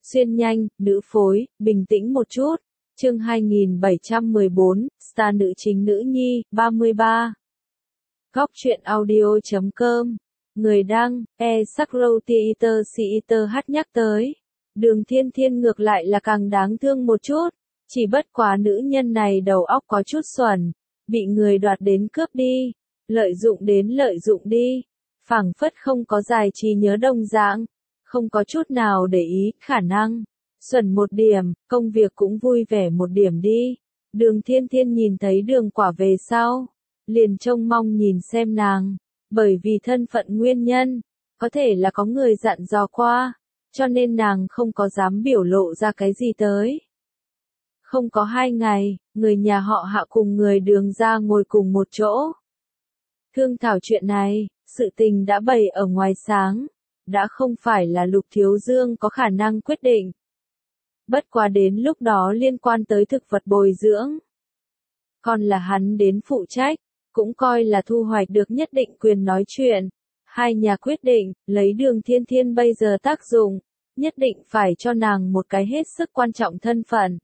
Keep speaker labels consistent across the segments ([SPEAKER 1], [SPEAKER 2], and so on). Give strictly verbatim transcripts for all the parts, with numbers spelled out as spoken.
[SPEAKER 1] Xuyên nhanh, nữ phối, bình tĩnh một chút. Chương hai nghìn bảy trăm mười bốn, star nữ chính nữ nhi, ba mươi ba. Góc truyện audio chấm com. Người đăng, e Sakro Theater Theater hát nhắc tới. Đường Thiên Thiên ngược lại là càng đáng thương một chút. Chỉ bất quá nữ nhân này đầu óc có chút xuẩn. Bị người đoạt đến cướp đi. Lợi dụng đến lợi dụng đi. Phảng phất không có dài trí nhớ đồng dạng. Không có chút nào để ý, khả năng. Xuẩn một điểm, công việc cũng vui vẻ một điểm đi. Đường Thiên Thiên nhìn thấy Đường Quả về sau. Liền trông mong nhìn xem nàng. Bởi vì thân phận nguyên nhân. Có thể là có người dặn dò qua. Cho nên nàng không có dám biểu lộ ra cái gì tới. Không có hai ngày, người nhà họ Hạ cùng người Đường ra ngồi cùng một chỗ. Thương thảo chuyện này, sự tình đã bày ở ngoài sáng. Đã không phải là Lục Thiếu Dương có khả năng quyết định. Bất quá đến lúc đó liên quan tới thực vật bồi dưỡng. Còn là hắn đến phụ trách, cũng coi là thu hoạch được nhất định quyền nói chuyện. Hai nhà quyết định, lấy Đường Thiên Thiên bây giờ tác dụng, nhất định phải cho nàng một cái hết sức quan trọng thân phận.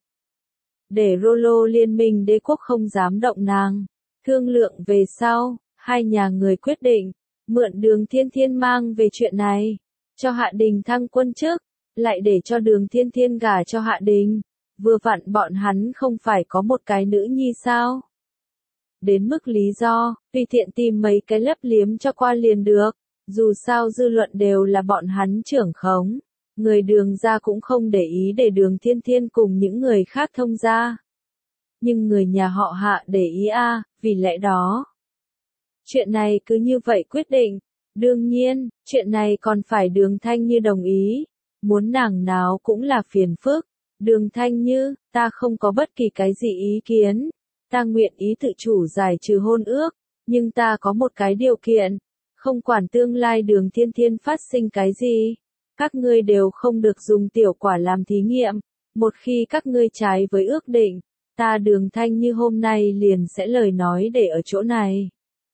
[SPEAKER 1] Để Rolo liên minh đế quốc không dám động nàng. Thương lượng về sau, hai nhà người quyết định, mượn Đường Thiên Thiên mang về chuyện này, cho Hạ Đình thăng quân chức, lại để cho Đường Thiên Thiên gả cho Hạ Đình. Vừa vặn bọn hắn không phải có một cái nữ nhi sao? Đến mức lý do, tùy tiện tìm mấy cái lấp liếm cho qua liền được, dù sao dư luận đều là bọn hắn trưởng khống. Người Đường ra cũng không để ý để Đường Thiên Thiên cùng những người khác thông ra. Nhưng người nhà họ Hạ để ý a, à, vì lẽ đó. Chuyện này cứ như vậy quyết định. Đương nhiên, chuyện này còn phải Đường Thanh Như đồng ý. Muốn nàng nào cũng là phiền phức. Đường Thanh Như, ta không có bất kỳ cái gì ý kiến. Ta nguyện ý tự chủ giải trừ hôn ước. Nhưng ta có một cái điều kiện. Không quản tương lai Đường Thiên Thiên phát sinh cái gì. Các ngươi đều không được dùng tiểu quả làm thí nghiệm. Một khi các ngươi trái với ước định, ta Đường Thanh Như hôm nay liền sẽ lời nói để ở chỗ này.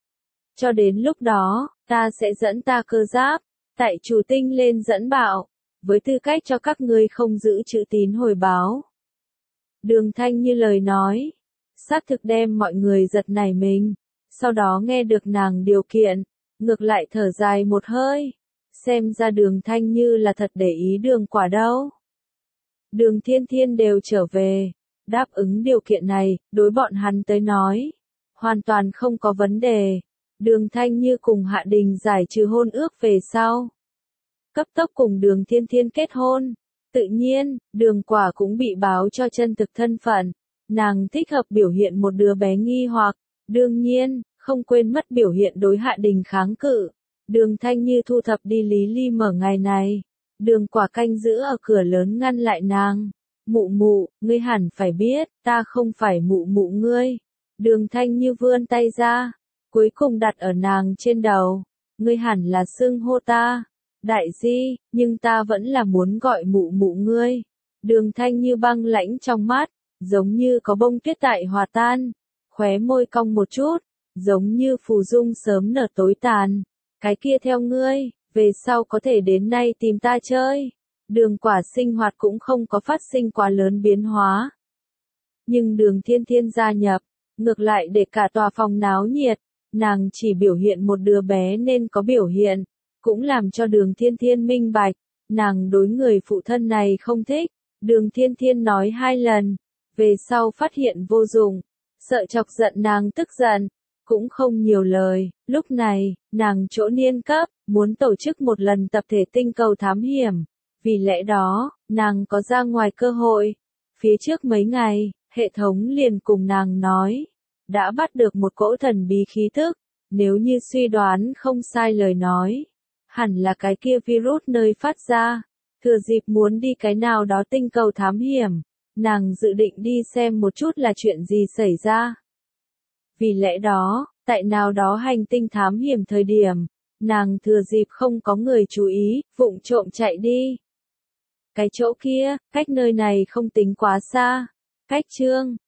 [SPEAKER 1] Cho đến lúc đó, ta sẽ dẫn ta cơ giáp, tại chủ tinh lên dẫn bạo, với tư cách cho các ngươi không giữ chữ tín hồi báo. Đường Thanh Như lời nói, xác thực đem mọi người giật nảy mình, sau đó nghe được nàng điều kiện, ngược lại thở dài một hơi, xem ra Đường Thanh Như là thật để ý Đường Quả đâu. Đường Thiên Thiên đều trở về, đáp ứng điều kiện này, đối bọn hắn tới nói, hoàn toàn không có vấn đề. Đường Thanh Như cùng Hạ Đình giải trừ hôn ước về sau. Cấp tốc cùng Đường Thiên Thiên kết hôn. Tự nhiên, Đường Quả cũng bị báo cho chân thực thân phận. Nàng thích hợp biểu hiện một đứa bé nghi hoặc. Đương nhiên, không quên mất biểu hiện đối Hạ Đình kháng cự. Đường Thanh Như thu thập đi Lý Ly mở ngày này. Đường Quả canh giữ ở cửa lớn ngăn lại nàng. Mụ mụ, ngươi hẳn phải biết, ta không phải mụ mụ ngươi. Đường Thanh Như vươn tay ra. Cuối cùng đặt ở nàng trên đầu. Ngươi hẳn là xưng hô ta. Đại di, nhưng ta vẫn là muốn gọi mụ mụ ngươi. Đường Thanh Như băng lãnh trong mắt, giống như có bông tuyết tại hòa tan. Khóe môi cong một chút, giống như phù dung sớm nở tối tàn. Cái kia theo ngươi, về sau có thể đến nay tìm ta chơi. Đường Quả sinh hoạt cũng không có phát sinh quá lớn biến hóa. Nhưng Đường Thiên Thiên gia nhập, ngược lại để cả tòa phòng náo nhiệt. Nàng chỉ biểu hiện một đứa bé nên có biểu hiện, cũng làm cho Đường Thiên Thiên minh bạch, nàng đối người phụ thân này không thích. Đường Thiên Thiên nói hai lần, về sau phát hiện vô dụng, sợ chọc giận nàng tức giận, cũng không nhiều lời. Lúc này, nàng chỗ niên cấp, muốn tổ chức một lần tập thể tinh cầu thám hiểm, vì lẽ đó, nàng có ra ngoài cơ hội. Phía trước mấy ngày, hệ thống liền cùng nàng nói. Đã bắt được một cỗ thần bí khí thức, nếu như suy đoán không sai lời nói, hẳn là cái kia virus nơi phát ra, thừa dịp muốn đi cái nào đó tinh cầu thám hiểm, nàng dự định đi xem một chút là chuyện gì xảy ra. Vì lẽ đó, tại nào đó hành tinh thám hiểm thời điểm, nàng thừa dịp không có người chú ý, vụng trộm chạy đi. Cái chỗ kia, cách nơi này không tính quá xa, cách Trương